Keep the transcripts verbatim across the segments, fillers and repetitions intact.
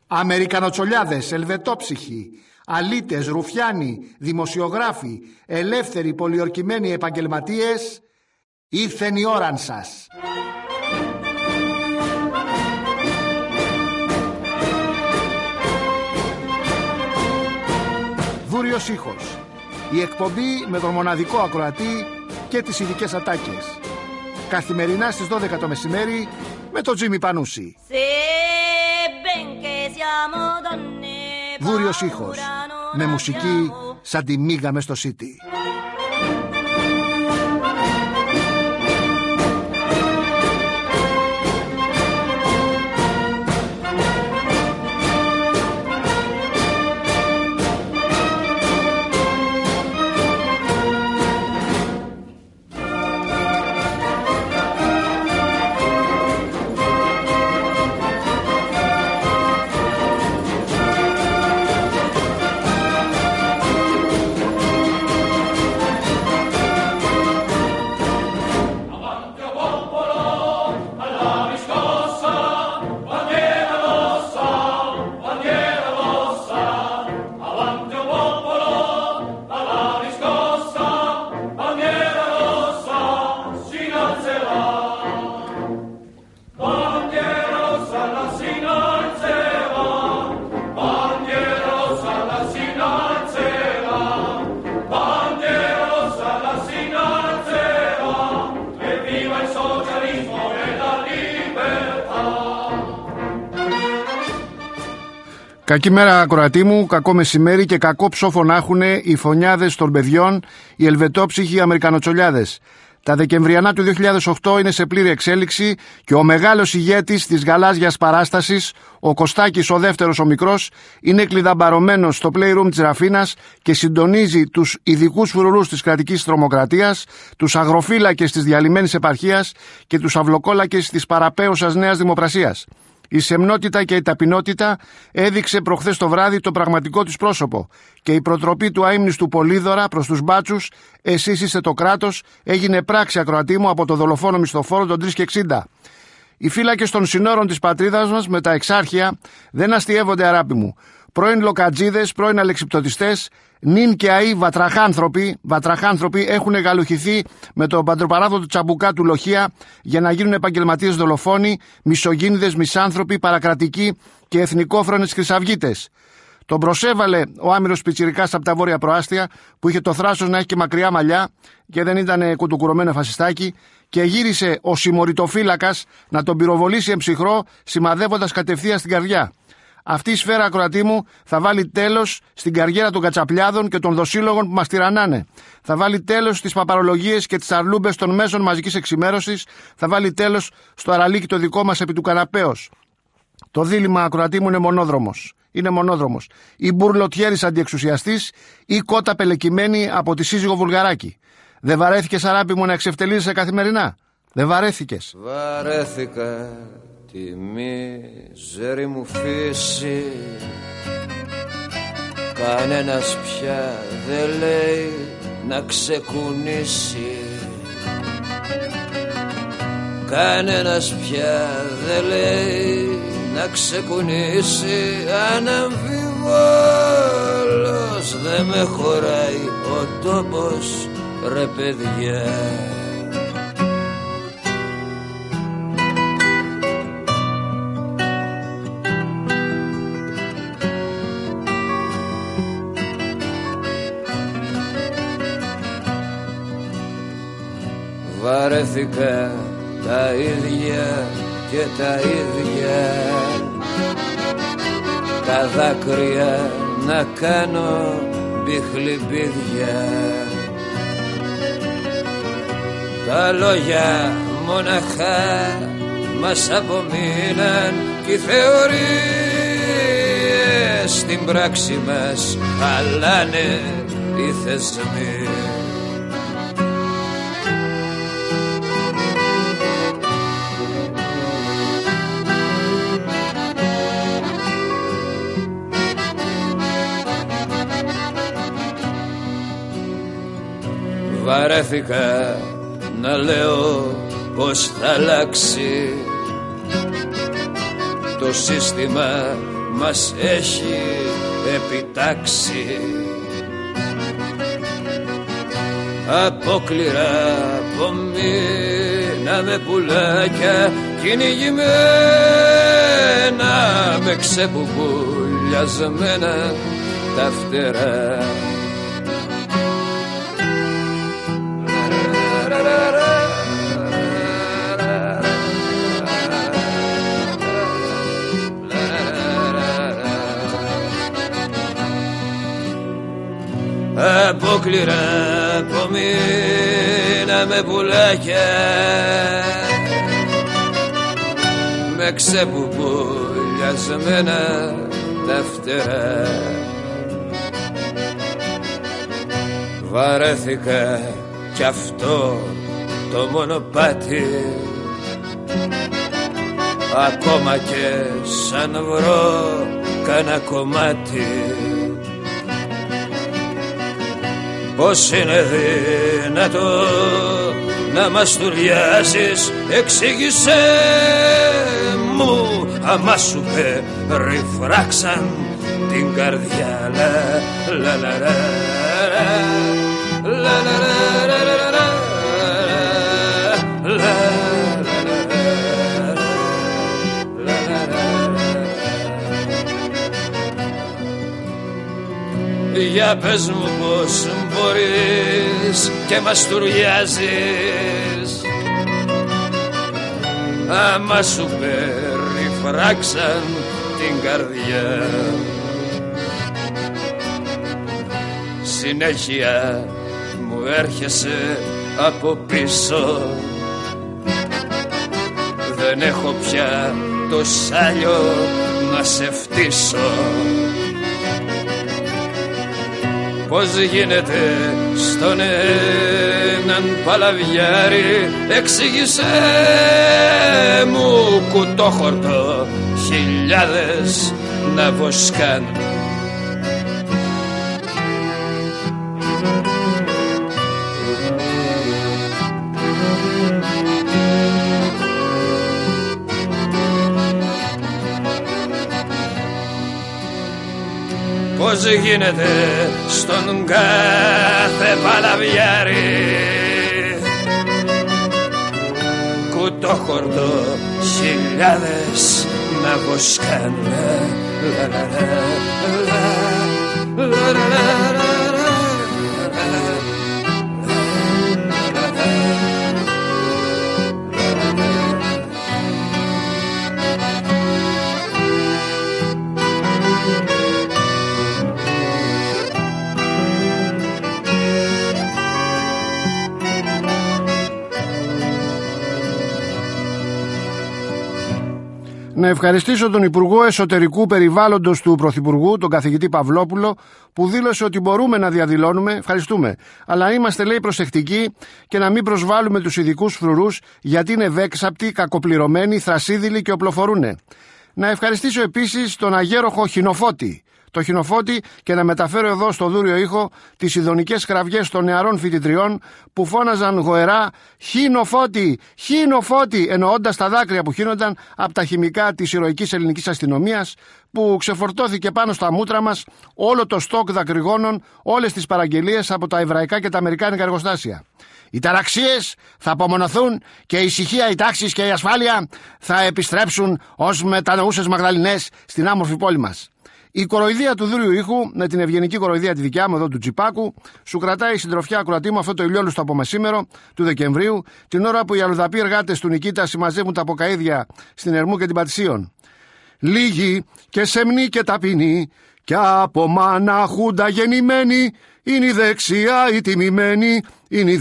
Αμερικανοτσολιάδες, ελβετόψυχοι, αλήτες, ρουφιάνοι, δημοσιογράφοι, ελεύθεροι πολιορκημένοι επαγγελματίες, ήρθεν η ώραν σας. Βούριος ήχος. Η εκπομπή με τον μοναδικό ακροατή και τις ειδικές ατάκες. Καθημερινά στις δώδεκα το μεσημέρι με τον Τζίμι Πανούση. Βούριος ήχος. Με μουσική σαν τη μίγα μες στο City. Κακή ακροατή μου, κακό μεσημέρι και κακό ψόφο να έχουν οι φωνιάδες των παιδιών, οι ελβετόψυχοι Αμερικανοτσολιάδες. Τα Δεκεμβριανά του δύο χιλιάδες οκτώ είναι σε πλήρη εξέλιξη και ο μεγάλος ηγέτης της γαλάζιας παράστασης, ο Κωστάκης ο δεύτερος ο μικρός, είναι κλειδαμπαρωμένος στο playroom της Ραφίνας και συντονίζει τους ειδικούς φρουρούς της κρατικής τρομοκρατίας, τους αγροφύλακες της διαλυμένης επαρχίας και τους αυλοκόλακες της παραπέουσας Νέας Δημοπρασίας. Η σεμνότητα και η ταπεινότητα έδειξε προχθές το βράδυ το πραγματικό τους πρόσωπο και η προτροπή του αείμνηστου Πολύδωρα προς τους μπάτσους «Εσείς είστε το κράτος» έγινε πράξη, ακροατή μου, από το δολοφόνο μισθοφόρο των τρεις και εξήντα. Οι φύλακες των συνόρων της πατρίδας μας με τα εξάρχεια δεν αστιεύονται, αράπη μου. Πρώην λοκατζίδες, πρώην αλεξιπτωτιστές, νυν και αεί βατραχάνθρωποι, βατραχάνθρωποι έχουν γαλουχηθεί με τον παντροπαράδοτο τσαμπουκά του Λοχεία για να γίνουν επαγγελματίες δολοφόνοι, μισογίνηδες, μισάνθρωποι, παρακρατικοί και εθνικόφρονες χρυσαυγίτες. Τον προσέβαλε ο άμυρος πιτσιρικάς από τα βόρεια προάστια που είχε το θράσος να έχει και μακριά μαλλιά και δεν ήταν κουτουκουρωμένο φασιστάκι και γύρισε ο συμμοριτοφύλακας να τον πυροβολήσει εμψυχρό σημαδεύοντας κατευθείαν στην καρδιά. Αυτή η σφαίρα, ακροατή μου, θα βάλει τέλος στην καριέρα των κατσαπλιάδων και των δοσύλλογων που μας τυραννάνε. Θα βάλει τέλος στις παπαρολογίες και τις αρλούμπες των μέσων μαζικής εξημέρωσης. Θα βάλει τέλος στο αραλίκι το δικό μας επί του καναπέως. Το δίλημμα, ακροατή μου, είναι μονόδρομος. Είναι μονόδρομος. Ή μπουρλοτιέρης αντιεξουσιαστής ή κότα πελεκυμένη από τη σύζυγο Βουλγαράκη. Δεν βαρέθηκες, αράπη μου, να εξευτελίζεσαι καθημερινά? Δεν βαρέθηκες? Βαρέθηκα τη μίζερη μου φύση. Κανένας πια δεν λέει να ξεκουνήσει. Κανένας πια δεν λέει να ξεκουνήσει. Αναμφιβόλως δεν με χωράει ο τόπος, ρε παιδιά. Βαρέθηκα τα ίδια και τα ίδια, τα δάκρυα να κάνω μπιχλιμπίδια. Τα λόγια μοναχά μας απομείναν κι οι θεωρίες στην πράξη μας χαλάνε οι θεσμοί. Βαρέθηκα να λέω πως θα αλλάξει το σύστημα μας έχει επιτάξει. Απόκληρα απομείναμε πουλάκια κυνηγημένα με ξεπουκουλιασμένα τα φτερά. Απόκληρα απομείναμε πουλάκια με ξεπουκουλιασμένα τα φτερά. Βαρέθηκα κι αυτό το μονοπάτι, ακόμα και σαν βρω κανένα κομμάτι. Πώς είναι δυνατό να μαστουριάζεις, εξήγησέ μου, άμα σου περιφράξαν την καρδιά. Λα λα λα λα λα λα λα. Για πες μου πως μπορείς και μαστουριάζεις, άμα σου περιφράξαν την καρδιά. Συνέχεια μου έρχεσαι από πίσω, δεν έχω πια το σάλιο να σε φτύσω. Πώς γίνεται στον έναν παλαβιάρι, εξήγησέ μου, κουτόχορτο χιλιάδες να βοσκάν. Πώς γίνεται στον κάθε παλαβιάρι, κουτόχορτο χιλιάδες να βοσκάνε. Λα λα λα λα λα λα. Να ευχαριστήσω τον Υπουργό Εσωτερικού Περιβάλλοντος του Πρωθυπουργού, τον καθηγητή Παυλόπουλο, που δήλωσε ότι μπορούμε να διαδηλώνουμε, ευχαριστούμε, αλλά είμαστε, λέει, προσεκτικοί και να μην προσβάλλουμε τους ειδικούς φρουρούς, γιατί είναι ευέξαπτοι, κακοπληρωμένοι, θρασίδηλοι και οπλοφορούνε. Να ευχαριστήσω επίσης τον αγέροχο Χινοφώτη, το Χινοφώτη, και να μεταφέρω εδώ στο δούριο ήχο τις ειδονικές κραυγές των νεαρών φοιτητριών που φώναζαν γοερά «Χινοφώτη, Χινοφώτη», εννοώντας τα δάκρυα που χύνονταν από τα χημικά της ηρωικής ελληνικής αστυνομίας, που ξεφορτώθηκε πάνω στα μούτρα μας όλο το στόκ δακρυγόνων, όλες τις παραγγελίες από τα εβραϊκά και τα αμερικάνικα εργοστάσια. Οι ταραξίες θα απομονωθούν και η ησυχία, οι τάξεις και η ασφάλεια θα επιστρέψουν ως μετανοούσες Μαγδαληνές στην άμορφη πόλη μας. Η κοροϊδία του δούριου ήχου, με την ευγενική κοροϊδία τη δικιά μου εδώ του Τσιπάκου, σου κρατάει συντροφιά, ακροατή μου, αυτό το ηλιόλουστο απομεσήμερο του Δεκεμβρίου, την ώρα που οι αλλοδαποί εργάτες του Νικήτα συμμαζεύουν τα αποκαΐδια στην Ερμού και την Πατησίων. Λίγοι και σεμνοί και ταπεινοί, κι από μάνα χούντα γεννημένοι, είναι η δεξιά η τιμημένη, είναι η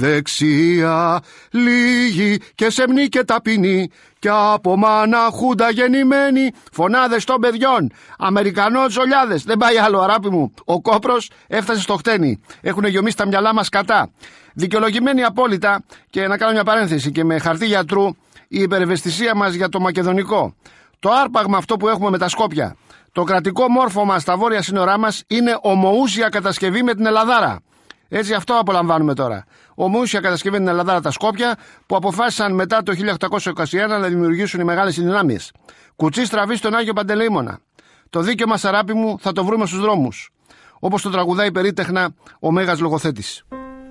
δεξιά. Λίγοι και σεμνοί και ταπεινοί, κι από μάνα χούντα γεννημένοι, φωνάδες των παιδιών, Αμερικανότζολιάδες. Δεν πάει άλλο, αράπη μου. Ο κόπρος έφτασε στο χτένι. Έχουν γεμίσει τα μυαλά μας κατά. Δικαιολογημένη απόλυτα, και να κάνω μια παρένθεση, και με χαρτί γιατρού, η υπερευαισθησία μας για το μακεδονικό. Το άρπαγμα αυτό που έχουμε με τα Σκόπια. Το κρατικό μόρφωμα στα βόρεια σύνορά μας είναι ομοούσια κατασκευή με την Ελλαδάρα. Έτσι, αυτό απολαμβάνουμε τώρα. Ομοούσια κατασκευή με την Ελλαδάρα τα Σκόπια, που αποφάσισαν μετά το χίλια οκτακόσια είκοσι ένα να δημιουργήσουν οι μεγάλες δυνάμεις. Κουτσί στραβή στον Άγιο Παντελεήμονα. Το δίκαιο μας, αράπη μου, θα το βρούμε στους δρόμους. Όπως το τραγουδάει περίτεχνα ο Μέγας λογοθέτης.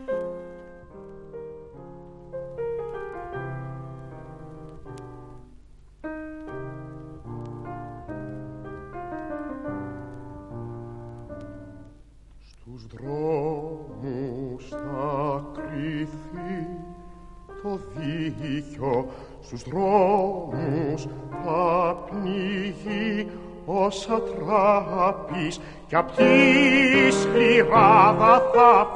Στους δρόμους θα κρυθεί το δίκιο, στους δρόμους θα πνίγει ο σατράπης κι απ' τη σκληράδα θα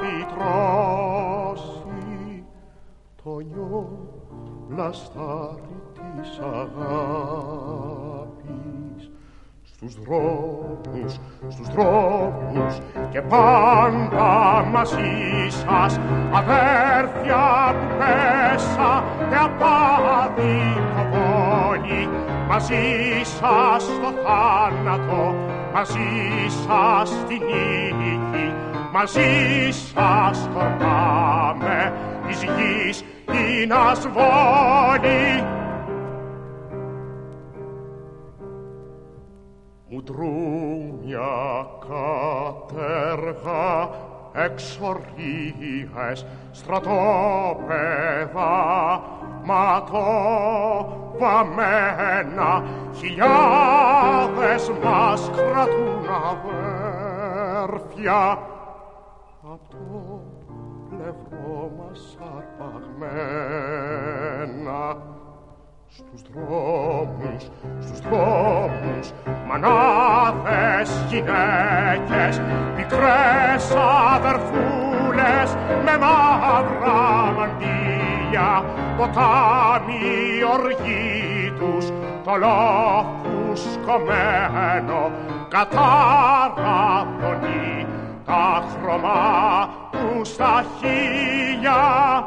φυτρώσει το νιό λαστάρι της αγάπης. Στους δρόμους, στους δρόμους και πάντα μαζί σας, αδέρφια που πέσατε απάδικο πόλη, μαζί σας στο θάνατο, μαζί σας στη νίκη, μαζί σας χορτάμε της γης την ασβόλη. Μουντρούνια κατέργα, εξορίες, στρατόπεδα, ματοβαμμένα, χιλιάδες μας κρατούν αδέρφια απ' το πλευρό μας αρπαγμένα. Στους δρόμους, στους δρόμους, μανάδες, γυναίκες, μικρές αδερφούλες με μαύρα μαντήλια, ποτάμι οργή τους, το λόφους κομμένο, κατάραδονεί τα χρώμα του στα χείλια.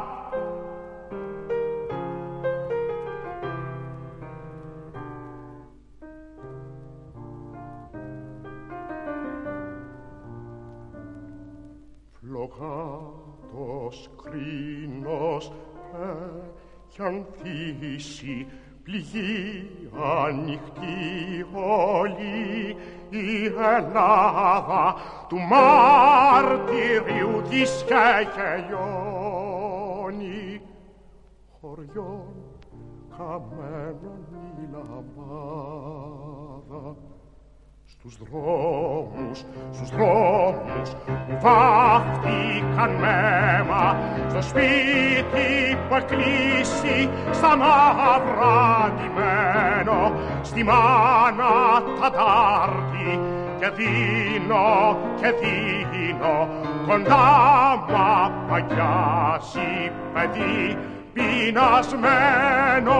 Φλογάτος κρίνος έχει ανθίσει, πληγή ανοιχτή όλη η Ελλάδα του μαρτυρίου της και λιώνει χωριών χαμένων η λαμπάδα. Στους δρόμους, στους δρόμους που βάφτηκαν μαίμα, στο σπίτι που εκλείσει στα μαύρα ντυμένο, στη μάνα τα τάρτη και δίνω και δίνω, κοντά μα παγιάζει παιδί πεινασμένο.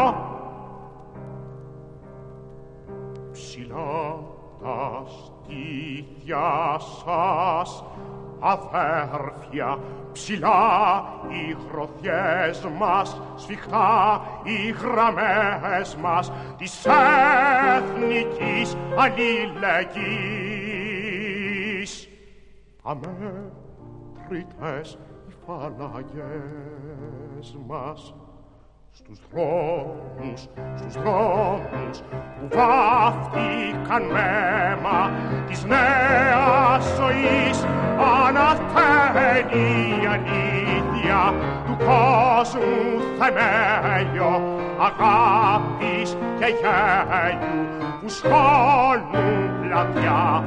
Ψηλά τα στήθια σας, αδέρφια, ψηλά οι γροθιές μας, σφιχτά οι γραμμές μας της εθνικής αλληλεγγύης. Αμέτρητες οι φαναγές μας. Στους δρόμους, στους δρόμους που βάφτηκαν μαίμα της νέας ζωής, αναθαίνει η αλήθεια του κόσμου θεμέλιο, αγάπης και γέλιου που σκόλουν πλατιά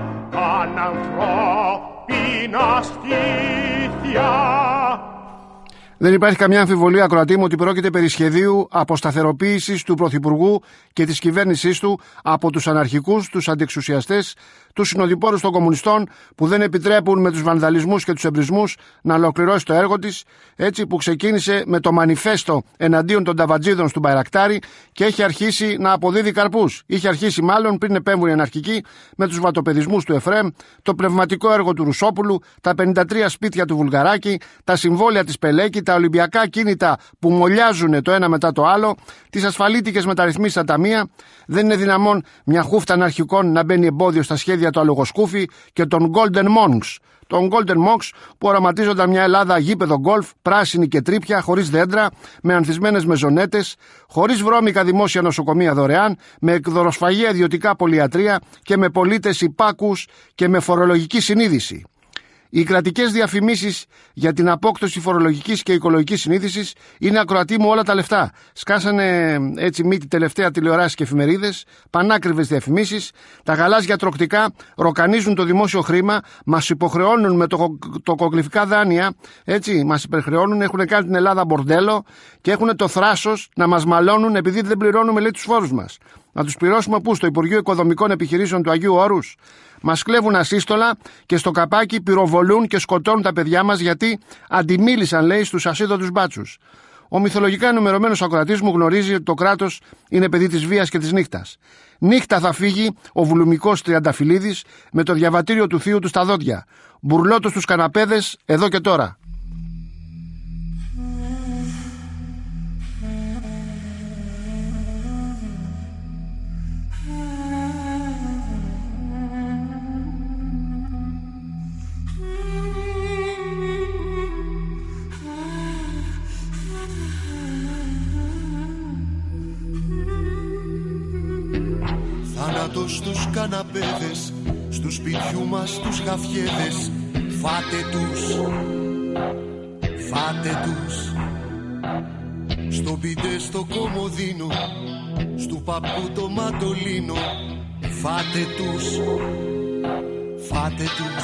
πανανθρώπινα στήθια. Δεν υπάρχει καμιά αμφιβολία, ακροατή μου, ότι πρόκειται περί σχεδίου αποσταθεροποίησης του Πρωθυπουργού και της κυβέρνησής του από τους αναρχικούς, τους αντιεξουσιαστές, τους συνοδοιπόρους των κομμουνιστών που δεν επιτρέπουν με τους βανδαλισμούς και τους εμπρισμούς να ολοκληρώσει το έργο της, έτσι που ξεκίνησε με το μανιφέστο εναντίον των ταβατζίδων του Μπαϊρακτάρη και έχει αρχίσει να αποδίδει καρπούς. Είχε αρχίσει μάλλον πριν επέμβουν οι αναρχικοί με τους βατοπεδισμούς του Εφρέμ, το πνευματικό έργο του Ρουσόπουλου, τα πενήντα τρία σπίτια του Βουλγαράκη, τα συμβόλαια της Πελέκη, τα Ολυμπιακά κίνητα που μολιάζουν το ένα μετά το άλλο, τις ασφαλίτικες μεταρρυθμίσεις στα ταμεία, δεν είναι δυναμόν μια χούφτα αναρχικών να μπαίνει εμπόδιο στα σχέδια του αλογοσκούφη και των Golden Monks. Των Golden Monks που οραματίζονταν μια Ελλάδα γήπεδο γκολφ, πράσινη και τρίπια, χωρίς δέντρα, με ανθισμένες μεζονέτες, χωρίς βρώμικα δημόσια νοσοκομεία δωρεάν, με εκδοροσφαγεία ιδιωτικά πολυιατρία και με πολίτες υπάκους και με φορολογική συνείδηση. Οι κρατικές διαφημίσεις για την απόκτωση φορολογικής και οικολογικής συνείδησης είναι, ακροατή μου, όλα τα λεφτά. Σκάσανε έτσι μύτη τελευταία τηλεοράσεις και εφημερίδες, πανάκριβες διαφημίσεις. Τα γαλάζια τροκτικά ροκανίζουν το δημόσιο χρήμα, μας υποχρεώνουν με το, το κογκλυφικά δάνεια, έτσι, μας υπερχρεώνουν, έχουν κάνει την Ελλάδα μπορντέλο και έχουν το θράσος να μας μαλώνουν επειδή δεν πληρώνουμε, λέει, τους φόρους μας. Να τους πληρώσουμε πού? Στο Υπουργείο Οικοδομικών Επιχειρήσεων του Αγίου Όρους? Μας κλέβουν ασύστολα και στο καπάκι πυροβολούν και σκοτώνουν τα παιδιά μας γιατί αντιμίλησαν, λέει, στους ασίδωτους μπάτσους. Ο μυθολογικά ενημερωμένος ακροατής μου γνωρίζει ότι το κράτος είναι παιδί της βίας και της νύχτας. Νύχτα θα φύγει ο βουλουμικός Τριανταφυλλίδης με το διαβατήριο του θείου του στα δόντια. Μπουρλότος στους καναπέδες εδώ και τώρα. Θάνατος στους καναπέδες, στους σπιτιού μας τους γαφιέδες. Φάτε τους, φάτε τους. Στο μπιντέ στο κομμωδίνο, στου παππού το μαντολίνο. Φάτε τους, φάτε τους.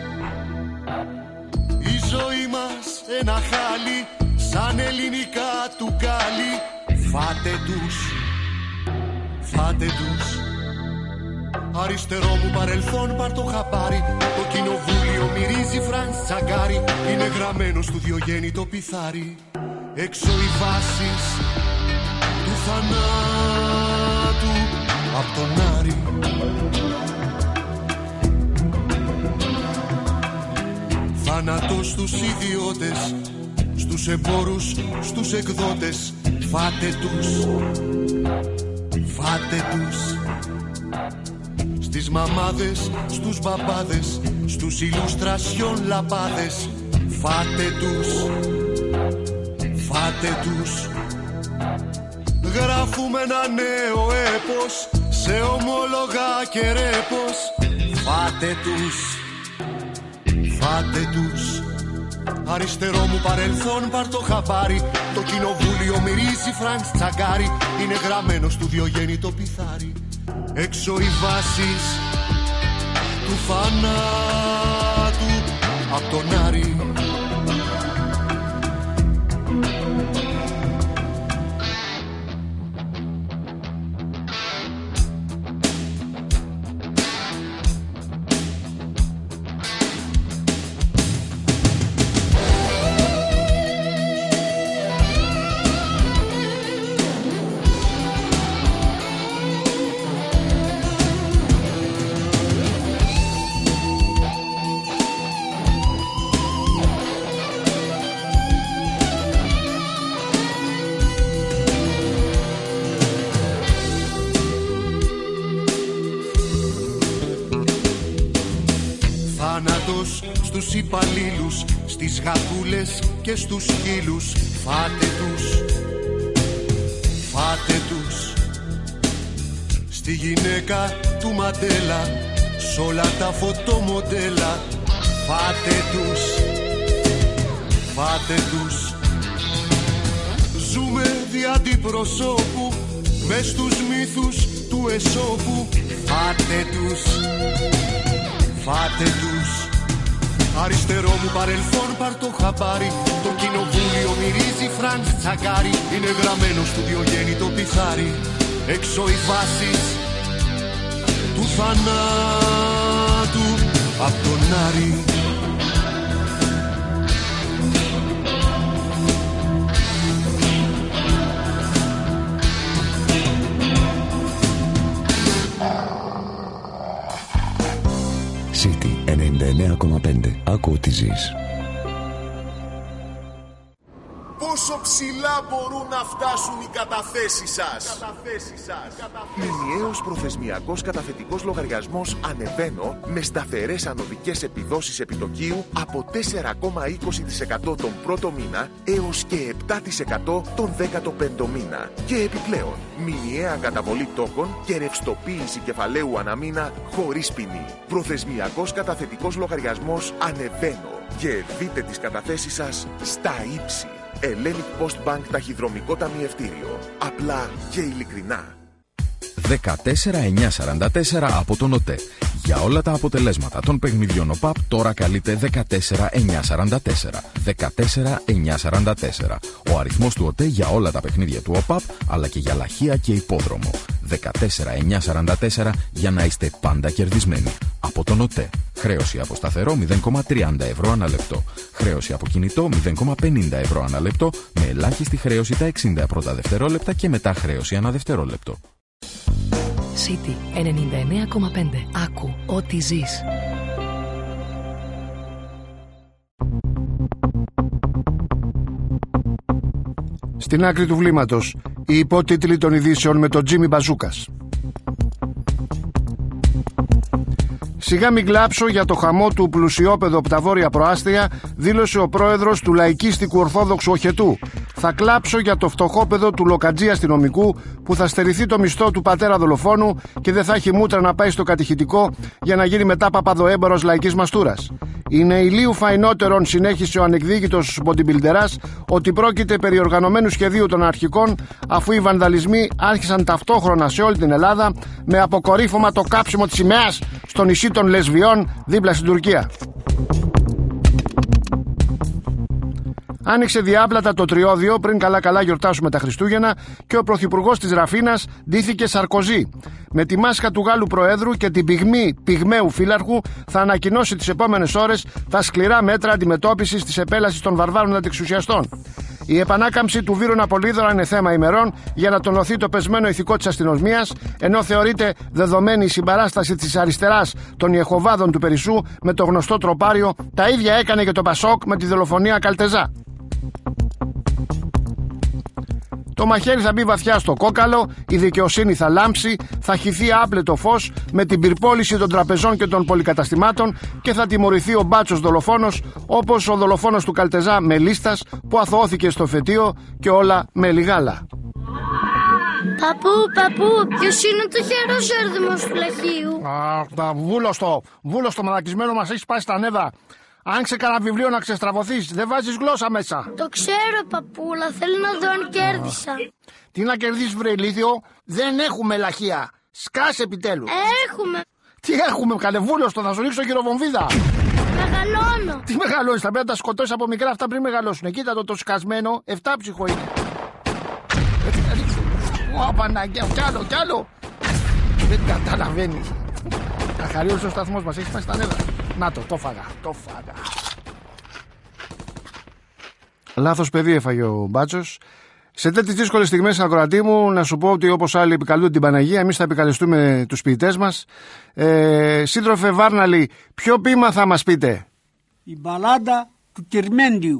Η ζωή μας ένα χάλι, σαν ελληνικά του κάλι. Φάτε τους, φάτε τους. Αριστερό μου παρελθόν πάρ' το χαπάρι. Το κοινοβούλιο μυρίζει Φρανς Τσαγκάρι. Είναι γραμμένο στο Διογέννη το πιθάρι. Έξω οι βάσεις του θανάτου απ' τον Άρη. Θάνατος στους ιδιώτες, στους εμπόρους, στους εκδότες. Φάτε τους, φάτε τους. Στις μαμάδες, στους μπαμπάδες, στους ηλουστρασιόν λαπάδες. Φάτε τους, φάτε τους. Γράφουμε ένα νέο έπος, σε ομόλογα και ρέπος. Φάτε τους, φάτε τους. Αριστερό μου παρελθόν πάρ' το χαμπάρι. Το κοινοβούλιο μυρίζει Φρανς Τσαγκάρι. Είναι γραμμένο στο Διογέννη το πιθάρι. Έξω οι βάσεις του θανάτου απ' τον Άρη. Στους υπαλλήλους, στις γατούλες και στους σκύλους. Φάτε τους, φάτε τους. Στη γυναίκα του Μαντέλα, σ' όλα τα φωτομοντέλα. Φάτε τους, φάτε τους. Ζούμε δι' αντιπροσώπου, μες στους μύθους του Εσώπου. Φάτε τους, φάτε τους. Αριστερό μου παρελθόν πάρ' το χαμπάρι. Το κοινοβούλιο μυρίζει Φρανς Τσαγκάρι. Είναι γραμμένο στο Διογέννη το πιθάρι. Έξω οι βάσεις του θανάτου απ' τον Άρη. ενενήντα εννέα κόμμα πέντε. Άκου τι ζεις. πόσο ψηλά μπορούν να φτάσουν οι καταθέσεις σας. Καταθέσεις σας. Μηνιαίος προθεσμιακός καταθετικός λογαριασμός Ανεβαίνω με σταθερές ανωδικές επιδόσεις επιτοκίου από τέσσερα κόμμα είκοσι τοις εκατό τον πρώτο μήνα έως και επτά τοις εκατό τον δέκατο πέμπτο μήνα. Και επιπλέον, μηνιαία καταβολή τόκων και ρευστοποίηση κεφαλαίου αναμήνα χωρίς ποινή. Προθεσμιακός καταθετικός λογαριασμός Ανεβαίνω. Και δείτε τις καταθέσεις σας στα ύψη. Hellenic Post Bank ταχυδρομικό ταμιευτήριο. Απλά και ειλικρινά. δεκατέσσερα εννιακόσια σαράντα τέσσερα από τον ΟΤΕ. Για όλα τα αποτελέσματα των παιχνιδιών ΟΠΑΠ τώρα καλείτε δεκατέσσερα εννιακόσια σαράντα τέσσερα. δεκατέσσερα εννιακόσια σαράντα τέσσερα. Ο αριθμός του ΟΤΕ για όλα τα παιχνίδια του ΟΠΑΠ αλλά και για λαχεία και υπόδρομο. δεκατέσσερα εννιακόσια σαράντα τέσσερα για να είστε πάντα κερδισμένοι. Από τον ΟΤΕ. Χρέωση από σταθερό μηδέν κόμμα τριάντα ευρώ ανά λεπτό. Χρέωση από κινητό μηδέν κόμμα πενήντα ευρώ ανά λεπτό με ελάχιστη χρέωση τα εξήντα πρώτα δευτερόλεπτα και μετά χρέωση ανά δευτερόλεπτο. City ενενήντα εννέα κόμμα πέντε. Άκου ό,τι ζεις. Στην άκρη του βλήματος, οι υπότιτλοι των ειδήσεων με τον Τζίμι Μπαζούκας. Σιγά μην κλάψω για το χαμό του πλουσιόπεδου από τα βόρεια προάστια, δήλωσε ο πρόεδρος του λαϊκίστικου Ορθόδοξου Οχετού. Θα κλάψω για το φτωχόπεδο του Λοκατζή αστυνομικού που θα στερηθεί το μισθό του πατέρα δολοφόνου και δεν θα έχει μούτρα να πάει στο κατηχητικό για να γίνει μετά παπαδοέμπορος λαϊκής μαστούρας. Είναι ηλίου φαϊνότερον, συνέχισε ο ανεκδίκητος μποντιμπιλντεράς, ότι πρόκειται περί οργανωμένου σχεδίου των αρχικών, αφού οι βανδαλισμοί άρχισαν ταυτόχρονα σε όλη την Ελλάδα με αποκορύφωμα το κάψιμο της σημαίας στο νησί των Λεσβιών δίπλα στην Τουρκία. Άνοιξε διάπλατα το τριώδιο πριν καλά καλά γιορτάσουμε τα Χριστούγεννα και ο πρωθυπουργός της Ραφίνας ντύθηκε Σαρκοζή. Με τη μάσκα του Γάλλου Προέδρου και την πυγμή πυγμαίου φύλαρχου θα ανακοινώσει τις επόμενες ώρες τα σκληρά μέτρα αντιμετώπισης της επέλασης των βαρβάρων αντιεξουσιαστών. Η επανάκαμψη του Βύρωνα Πολύδωρα είναι θέμα ημερών για να τονωθεί το πεσμένο ηθικό της αστυνομίας, ενώ θεωρείται δεδομένη η συμπαράσταση της αριστεράς των Ιεχωβάδων του Περισσού με το γνωστό τροπάριο. Τα ίδια έκανε και το Πασόκ με τη δολοφονία Καλτεζά. Το μαχαίρι θα μπει βαθιά στο κόκαλο, η δικαιοσύνη θα λάμψει, θα χυθεί άπλετο φως με την πυρπόληση των τραπεζών και των πολυκαταστημάτων και θα τιμωρηθεί ο μπάτσος δολοφόνος, όπως ο δολοφόνος του Καλτεζά Μελίστας που αθωώθηκε στο φετίο και όλα με λιγάλα. Παππού, παππού, ποιος είναι το χερός Δημοσφυλακίου? Α, βούλωστο, βούλωστο μαλακισμένο, μας έχει πάει στα νεύρα. Άνοιξε κανένα βιβλίο να ξεστραβωθείς, δεν βάζεις γλώσσα μέσα. Το ξέρω, παππούλα, θέλω να δω αν κέρδισα. Τι να κερδίσεις, βρε ηλίθιο, δεν έχουμε λαχεία. Σκάσε επιτέλους. Έχουμε. Τι έχουμε, καλεβούλωστο, θα σου ρίξω χειροβομβίδα. Μεγαλώνω. Τι μεγαλώνεις, θα πρέπει να τα σκοτώσεις από μικρά αυτά πριν μεγαλώσουν. Κοίτα το το σκασμένο, εφτάψυχο είναι. Ω, Παναγία, κι άλλο, κι άλλο. Δεν καταλαβαίνεις. Αχαρίως ο σταθμός μας, έχει πάει στα νεύρα. Να το, το φάγα, το φάγα. Λάθος παιδί έφαγε ο μπάτσος. Σε τέτοιες δύσκολες στιγμές, ακροατή μου, να σου πω ότι όπως άλλοι επικαλούνται την Παναγία, εμείς θα επικαλεστούμε τους ποιητές μας. Ε, σύντροφε Βάρναλη, ποιο ποίημα θα μας πείτε? Η μπαλάντα του Κυρμέντιου.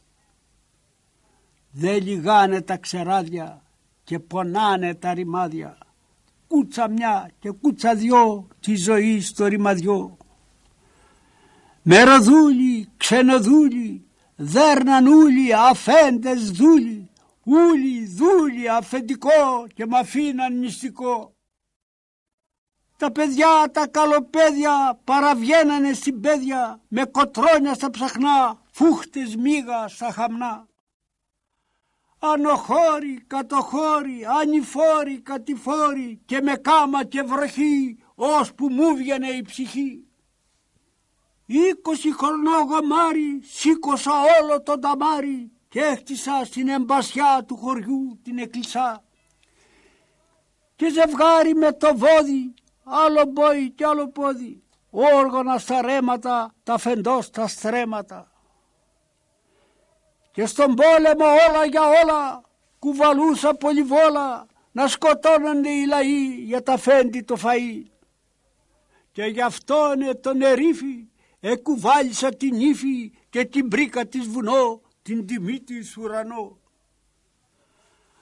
Δε λιγάνε τα ξεράδια και πονάνε τα ρημάδια. Κούτσα μια και κούτσα δυο τη ζωή στο ρημαδιό. Μεροδούλοι, ξενοδούλοι, δέρναν ούλοι, αφέντες δούλοι, ούλοι, δούλοι, αφεντικό και μ' αφήναν νηστικό. Τα παιδιά, τα καλοπαίδια παραβγαίνανε στην πέδια με κοτρόνια στα ψαχνά, φούχτες μίγα στα χαμνά. Ανοχώροι, κατοχώροι, ανηφόροι, κατηφόροι και με κάμα και βροχή, ώσπου μου βγαινε η ψυχή. Είκοσι χρονό γαμάρι, σήκωσα όλο τον ταμάρι και έχτισα στην εμπασιά του χωριού την εκκλησά. Και ζευγάρι με το βόδι, άλλο μπόι κι άλλο πόδι, όργανα στα ρέματα, τα φεντό στα στρέμματα. Και στον πόλεμο όλα για όλα, κουβαλούσα πολυβόλα, να σκοτώνονται οι λαοί για τα φέντη το φαΐ. Και γι' αυτόν τον ερήφη, εκουβάλισα την ύφη και την μπρίκα της βουνό, την τιμή της ουρανό.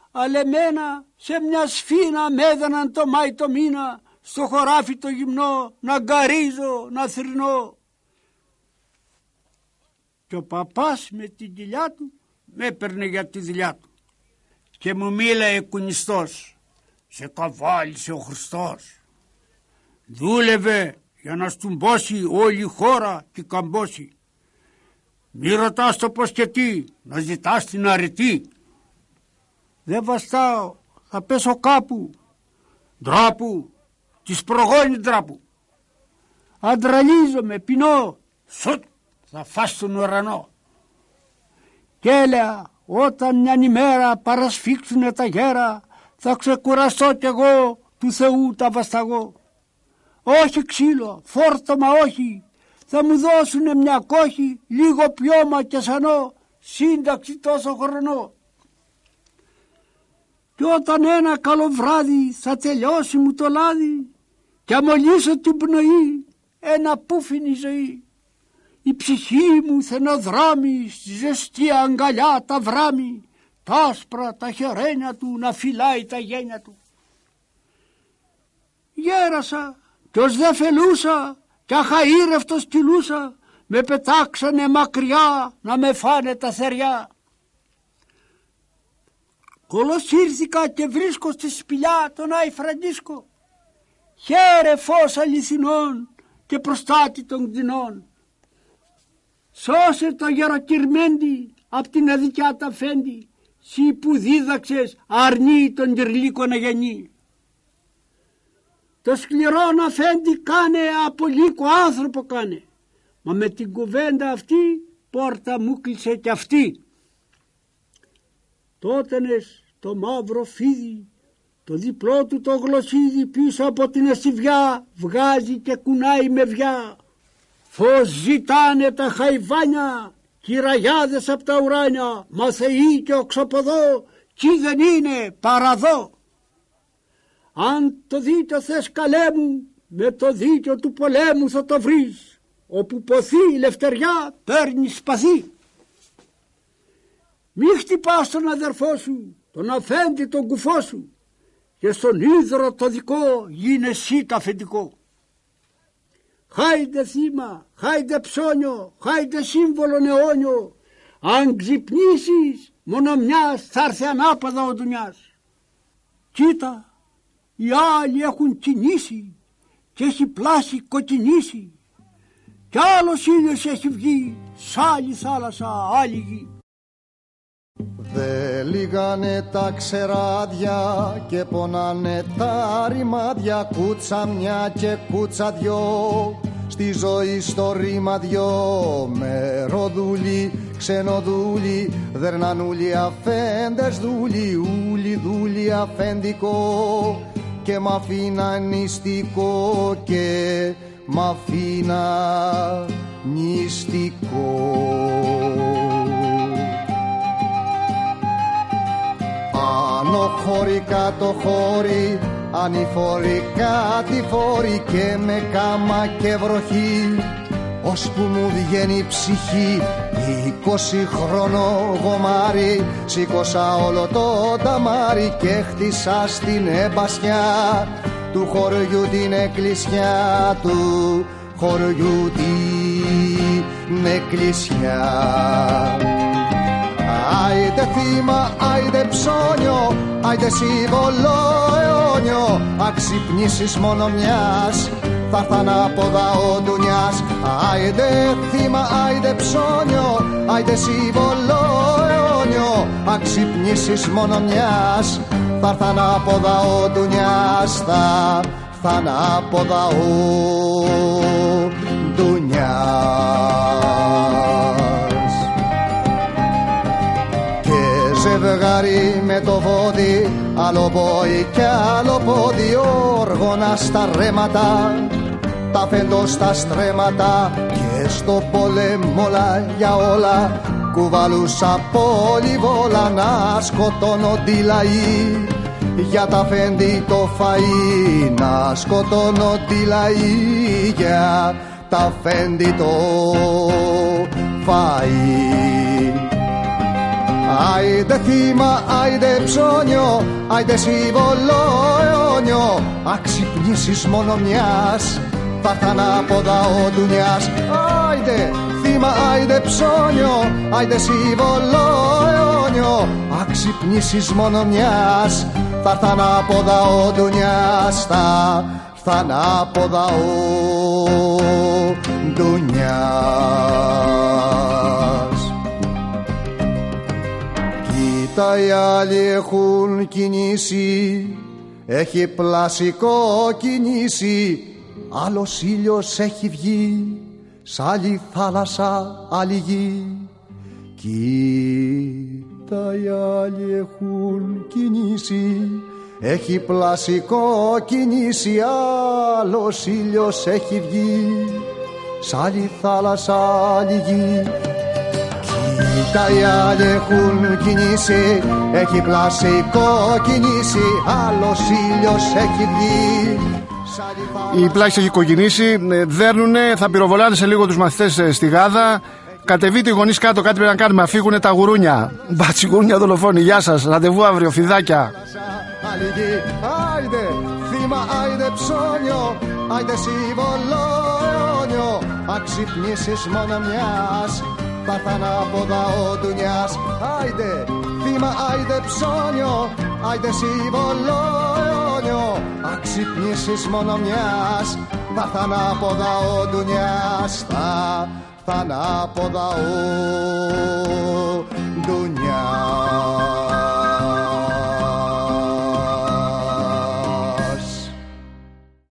αλλά εμένα σε μια σφίνα με έδαιναν το Μάη το μήνα, στο χωράφι το γυμνό, να γκαρίζω, να θρηνώ. Και ο παπάς με την κοιλιά του με έπαιρνε για τη δουλειά του και μου μίλαε κουνιστός, σε καβάλισε ο Χριστός. Δούλευε για να στουμπώσει όλη η χώρα και καμπώσει. Μη ρωτάς το πως και τι, να ζητάς την αρετή. Δεν βαστάω, θα πέσω κάπου. Ντράπου, της προγόνη ντράπου. Αντραλίζομαι, πεινώ, σουτ, θα φας τον ουρανό. Κι έλεγα, όταν μιαν ημέρα παρασφίξουνε τα γέρα, θα ξεκουραστώ κι εγώ του Θεού τα βασταγώ. Όχι ξύλο, φόρτωμα όχι, θα μου δώσουνε μια κόχη, λίγο πιώμα και σανό, σύνταξη τόσο χρονό. Κι όταν ένα καλό βράδυ θα τελειώσει μου το λάδι και αμολύσω την πνοή, ένα πούφινη ζωή. Η ψυχή μου θενοδράμει, στη ζεστή αγκαλιά τα βράμει, τα άσπρα τα χερένια του να φυλάει τα γένια του. Γέρασα κι ως δε φελούσα κι αχαήρευτος κυλούσα, με πετάξανε μακριά να με φάνε τα θεριά. Κολοσύρθηκα και βρίσκω στη σπηλιά τον Άη Φραντίσκο, χαίρε φως αληθινών και προστάτη των κτηνών. Σώσε το γεροκυρμέντη απ' την αδικιά τα φέντη, σύ που δίδαξες αρνεί τον γερλίκο να γεννεί. Το σκληρό να φέντη κάνε, από λύκο άνθρωπο κάνε, μα με την κουβέντα αυτή πόρτα μου κλείσε κι αυτή. Τότενες το μαύρο φίδι, το διπλό του το γλωσσίδι πίσω από την ασιβιά βγάζει και κουνάει με βιά. Φως ζητάνε τα χαϊβάνια, κυραγιάδες απ' τα ουράνια, μα θεοί και οξοποδό, κι δεν είναι παραδό. Αν το δίκιο θες καλέ μου, με το δίκιο του πολέμου θα το βρεις, όπου ποθεί η λευτεριά παίρνει σπαθί. Μη χτυπάς τον αδερφό σου, τον αφέντη τον κουφό σου, και στον ίδρο το δικό γίνε εσύ τα αφεντικό. Χάιντε θύμα, χάιντε ψώνιο, χάιντε σύμβολο αιώνιο, αν ξυπνήσεις μόνο μιας θα έρθει ανάποδα ο ντουνιάς. Κοίτα, οι άλλοι έχουν κινήσει και έχει πλάσει κοκκινήσει, κι άλλος ήλιος έχει βγει σ' άλλη θάλασσα άλλη γη. Δε λύγανε τα ξεράδια και πονάνε τα ρημάδια, κούτσα μια και κούτσα δυο, στη ζωή στο ρήμα δυο. Μεροδούλοι, ξενοδούλοι, δερνανούλοι, αφέντες δούλοι, ούλοι δούλοι αφεντικό, και μ' αφήνα νηστικό και μ' αφήνα νηστικό. Άνω χώρι, κάτω χώρι, ανηφόροι, κατηφόροι, και με κάμα και βροχή, ώσπου μου βγαίνει η ψυχή. Είκοσι χρόνο γομάρι, σήκωσα όλο το ταμάρι και χτίσα στην εμπασιά του χωριού την εκκλησιά, του χωριού την εκκλησιά. Άιντε θύμα, άιντε ψώνιο, άιντε σύμβολο αιώνιο, αξυπνήσεις μόνο μιας, θα έρθ' ανάποδα ο ντουνιάς. Άιντε θύμα, άιντε ψώνιο, άιντε σύμβολο αιώνιο, αξυπνήσεις μόνο μιας, θα έρθ' ανάποδα ο ντουνιάς, θα έρθ' ανάποδα ο ντουνιάς. Ζευγάρι με το βόδι, άλλο πόη κι άλλο πόδι, όργωνα στα ρέματα, τα φέντο στα στρέμματα, και στο πολέμολα για όλα κουβαλούσα πολυβόλα, να σκοτώνονται οι λαοί για τα φέντη το φαΐ, να σκοτώνονται οι λαοί για τα φέντη το φαΐ. Άιντε θύμα, άιντε ψώνιο, άιντε σύμβολο αιώνιο. Αξυπνήσεις μόνο μιας, θα έρθ' ανάποδα ο ντουνιάς. Άιντε θύμα, άιντε ψώνιο, άιντε σύμβολο αιώνιο. Αξυπνήσεις μόνο μιας, θα έρθ' ανάποδα ο ντουνιάς. Θα έρθ' ανάποδα ο ντουνιάς. Κοίτα, οι άλλοι έχουν κινήσει, έχει πλασικό κινήσει. Άλλος ήλιος έχει βγει, σ' άλλη θάλασσα, άλλη γη. Κοίτα, οι άλλοι έχουν κινήσει, έχει πλασικό κινήσει. Άλλος ήλιος έχει βγει, σ' άλλη θάλασσα, άλλη γη. Κοίτα, οι άλλοι έχουν κινήσει, έχει πλασικό κινήσει. Άλλος ήλιος έχει βγει. Η πλάξη έχει κοκκινήσει, δέρνουνε, θα πυροβολάνε σε λίγο τους μαθητές στη Γάδα. Κατεβείτε οι γονείς κάτω, κάτι πρέπει να κάνουμε, αφήγουνε τα γουρούνια. Μπατσιγούνια δολοφόνοι, γεια σας, ραντεβού αύριο, φιδάκια. Άιντε θύμα, άιντε ψώνιο, άιντε σύμβολο αιώνιο. Αξυπνήσεις μόνο μιας, θα έρθ' ανάποδα ο ντουνιάς. Άιντε θύμα, άιντε ψώνιο, άιντε σύμβολο αιώνιο. Αξυπνήσεις μόνο μιας, θα έρθ' ανάποδα ο ντουνιάς. Θα έρθ' ανάποδα ο